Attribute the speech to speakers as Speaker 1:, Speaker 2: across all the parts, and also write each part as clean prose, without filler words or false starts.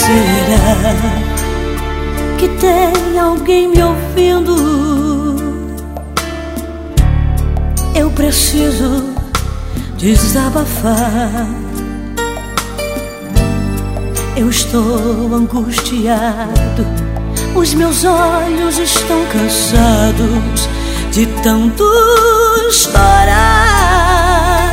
Speaker 1: Será que tem alguém me ouvindo? Eu preciso desabafar. Eu estou angustiado, os meus olhos estão cansados de tanto chorar.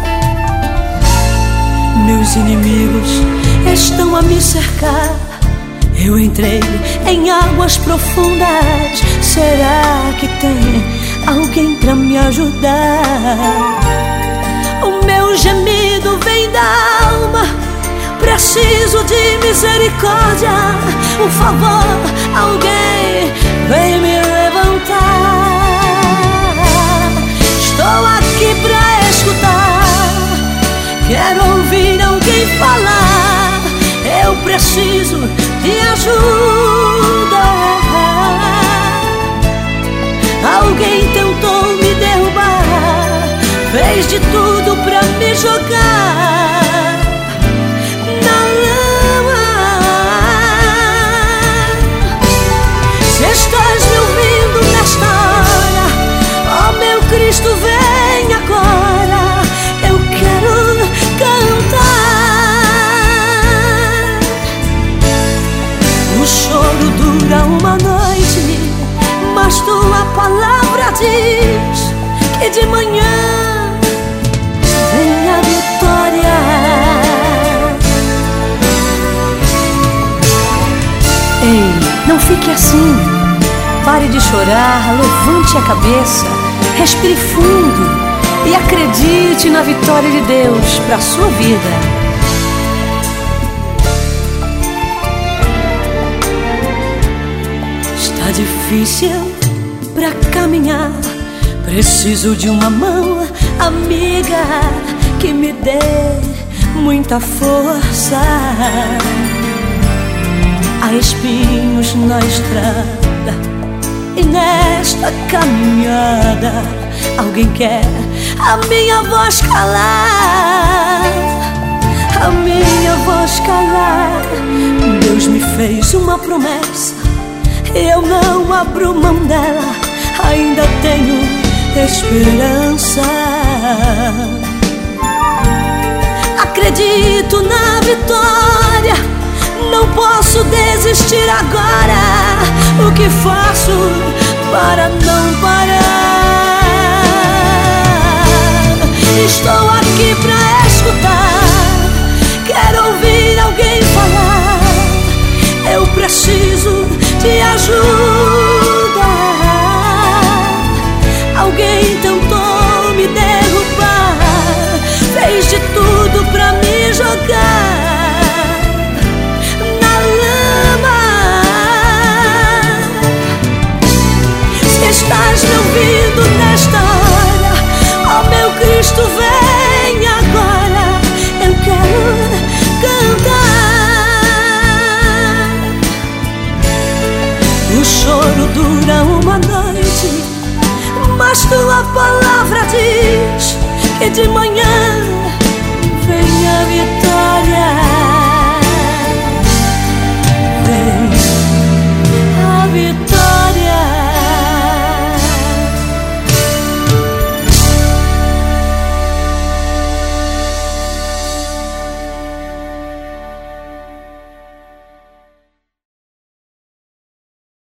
Speaker 1: Meus inimigos estão a me cercar. Eu entrei em águas profundas. Será que tem alguém pra me ajudar? O meu gemido vem da alma. Preciso de misericórdia. Por favor, alguém vem me levantar. Estou aqui pra escutar. Quero ouvir alguém falar. Eu preciso de ajuda. Alguém tentou me derrubar, fez de tudo pra me jogar na lama. Se estás me ouvindo nesta hora, ó meu Cristo, vem agora. Eu quero cantar. O choro dura uma noite, mas tua palavra diz que de manhã vem a vitória. Ei, não fique assim. Pare de chorar, levante a cabeça, respire fundo e acredite na vitória de Deus para a sua vida. Está difícil pra caminhar, preciso de uma mão amiga que me dê muita força. Há espinhos na estrada e nesta caminhada alguém quer a minha voz calar, a minha voz calar. Deus me fez uma promessa, eu não abro mão dela, ainda tenho esperança. Acredito na vitória, não posso desistir agora. O que faço para não parar? Estou aqui pra escutar, quero ouvir alguém falar. Eu preciso de ajuda. Alguém tentou me derrubar, fez de tudo pra me jogar na lama. Se estás me ouvindo nesta hora, ó meu Cristo, vem agora. Eu quero cantar. O choro dura uma noite, mas tua palavra diz que de manhã